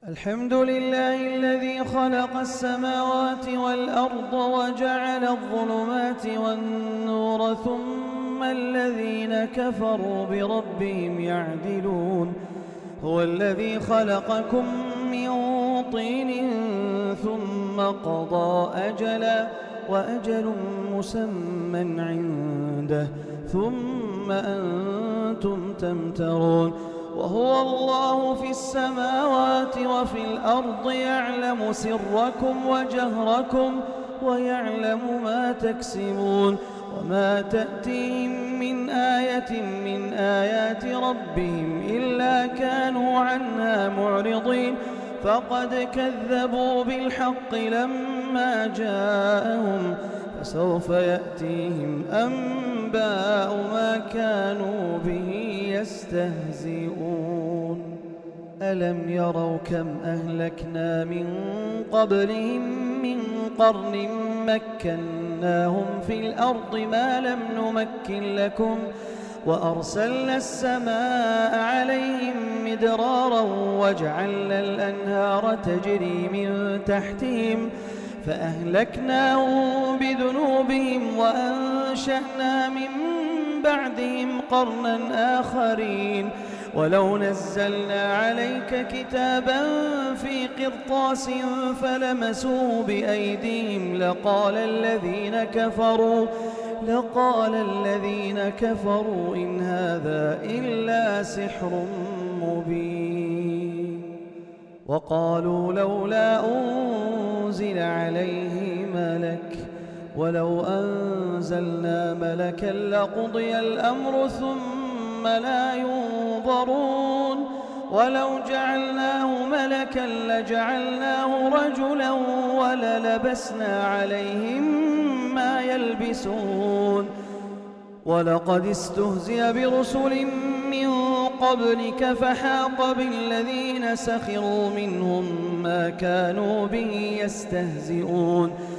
الحمد لله الذي خلق السماوات والأرض وجعل الظلمات والنور ثم الذين كفروا بربهم يعدلون. هو الذي خلقكم من طين ثم قضى أجلا وأجل مسمى عنده ثم أنتم تمترون. وهو الله في السماوات وفي الأرض يعلم سركم وجهركم ويعلم ما تكسبون. وما تأتيهم من آية من آيات ربهم إلا كانوا عنها معرضين. فقد كذبوا بالحق لما جاءهم فسوف يأتيهم أنباء ما كانوا به يستهزئون. ألم يروا كم أهلكنا من قبلهم من قرن مكناهم في الأرض ما لم نمكن لكم وأرسلنا السماء عليهم مدرارا وجعلنا الأنهار تجري من تحتهم فأهلكناهم بذنوبهم وأنشأنا من بعدهم قرنا آخرين. ولو نزلنا عليك كتابا في قرطاس فلمسوه بأيديهم لقال الذين كفروا إن هذا إلا سحر مبين. وقالوا لولا أنزل عليه ملك ولو أنزلنا ملكا لقضي الأمر ثم لا ينظرون. ولو جعلناه ملكا لجعلناه رجلا وللبسنا عليهم ما يلبسون. ولقد استهزئ برسل من قبلك فحاق بالذين سخروا منهم ما كانوا به يستهزئون.